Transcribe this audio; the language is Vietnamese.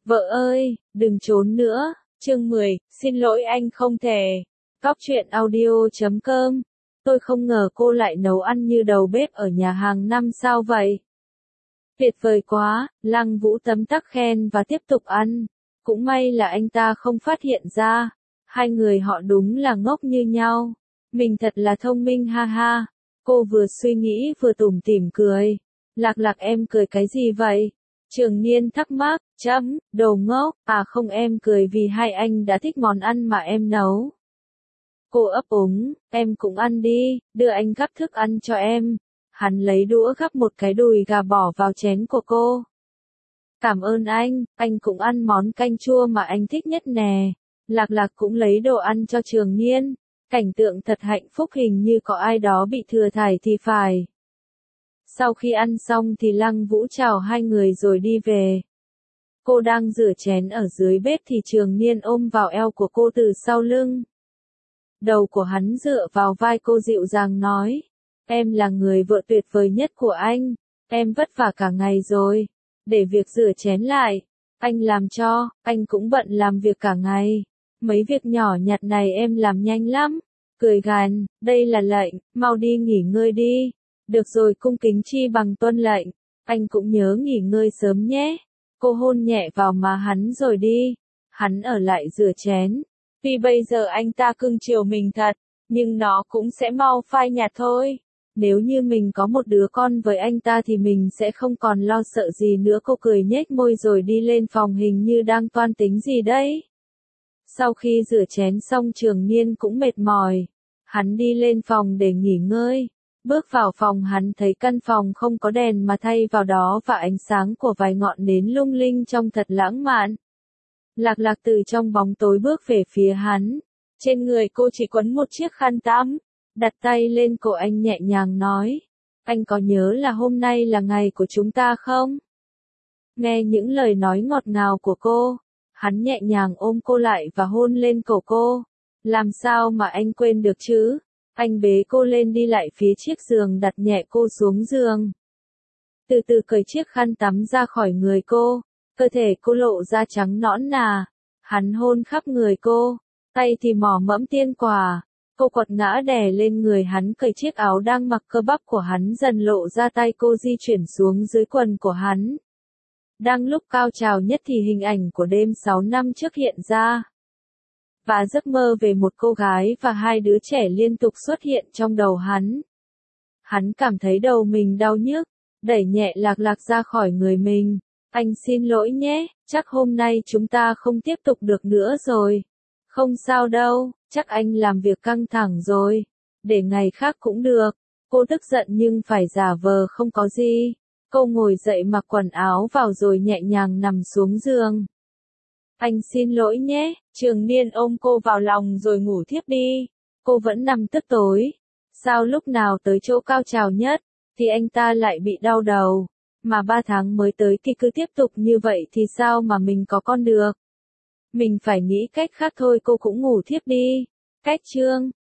Vợ ơi, đừng trốn nữa. Chương 10, xin lỗi anh không thể. Cóc truyện audio.com. Tôi không ngờ cô lại nấu ăn như đầu bếp ở nhà hàng 5 sao vậy. Tuyệt vời quá, Lăng Vũ tấm tắc khen và tiếp tục ăn. Cũng may là anh ta không phát hiện ra. Hai người họ đúng là ngốc như nhau. Mình thật là thông minh ha ha. Cô vừa suy nghĩ vừa tủm tỉm cười. Lạc Lạc em cười cái gì vậy? Trường Niên thắc mắc, đồ ngốc, à không em cười vì hai anh đã thích món ăn mà em nấu. Cô ấp úng, em cũng ăn đi, đưa anh gắp thức ăn cho em. Hắn lấy đũa gắp một cái đùi gà bỏ vào chén của cô. Cảm ơn anh cũng ăn món canh chua mà anh thích nhất nè. Lạc Lạc cũng lấy đồ ăn cho Trường Niên. Cảnh tượng thật hạnh phúc hình như có ai đó bị thừa thải thì phải. Sau khi ăn xong thì Lăng Vũ chào hai người rồi đi về. Cô đang rửa chén ở dưới bếp thì Trường Niên ôm vào eo của cô từ sau lưng. Đầu của hắn dựa vào vai cô dịu dàng nói. Em là người vợ tuyệt vời nhất của anh. Em vất vả cả ngày rồi. Để việc rửa chén lại. Anh làm cho, anh cũng bận làm việc cả ngày. Mấy việc nhỏ nhặt này em làm nhanh lắm. Cười gàn, đây là lệnh, mau đi nghỉ ngơi đi. Được rồi cung kính chi bằng tuân lệnh. Anh cũng nhớ nghỉ ngơi sớm nhé. Cô hôn nhẹ vào má hắn rồi đi. Hắn ở lại rửa chén. Tuy bây giờ anh ta cưng chiều mình thật, nhưng nó cũng sẽ mau phai nhạt thôi. Nếu như mình có một đứa con với anh ta thì mình sẽ không còn lo sợ gì nữa. Cô cười nhếch môi rồi đi lên phòng hình như đang toan tính gì đấy. Sau khi rửa chén xong Trường Niên cũng mệt mỏi. Hắn đi lên phòng để nghỉ ngơi. Bước vào phòng hắn thấy căn phòng không có đèn mà thay vào đó và ánh sáng của vài ngọn nến lung linh trông thật lãng mạn. Lạc Lạc từ trong bóng tối bước về phía hắn. Trên người cô chỉ quấn một chiếc khăn tắm. Đặt tay lên cổ anh nhẹ nhàng nói. Anh có nhớ là hôm nay là ngày của chúng ta không? Nghe những lời nói ngọt ngào của cô. Hắn nhẹ nhàng ôm cô lại và hôn lên cổ cô. Làm sao mà anh quên được chứ? Anh bế cô lên đi lại phía chiếc giường đặt nhẹ cô xuống giường. Từ từ cởi chiếc khăn tắm ra khỏi người cô. Cơ thể cô lộ ra trắng nõn nà. Hắn hôn khắp người cô. Tay thì mò mẫm tiên quả. Cô quật ngã đè lên người hắn cởi chiếc áo đang mặc cơ bắp của hắn dần lộ ra tay cô di chuyển xuống dưới quần của hắn. Đang lúc cao trào nhất thì hình ảnh của đêm 6 năm trước hiện ra. Và giấc mơ về một cô gái và hai đứa trẻ liên tục xuất hiện trong đầu hắn. Hắn cảm thấy đầu mình đau nhức, đẩy nhẹ Lạc Lạc ra khỏi người mình. Anh xin lỗi nhé, chắc hôm nay chúng ta không tiếp tục được nữa rồi. Không sao đâu, chắc anh làm việc căng thẳng rồi. Để ngày khác cũng được. Cô tức giận nhưng phải giả vờ không có gì. Cô ngồi dậy mặc quần áo vào rồi nhẹ nhàng nằm xuống giường. Anh xin lỗi nhé, Trường Niên ôm cô vào lòng rồi ngủ thiếp đi. Cô vẫn nằm tức tối. Sao lúc nào tới chỗ cao trào nhất, thì anh ta lại bị đau đầu. Mà 3 tháng mới tới khi cứ tiếp tục như vậy thì sao mà mình có con được. Mình phải nghĩ cách khác thôi. Cô cũng ngủ thiếp đi. Cách chương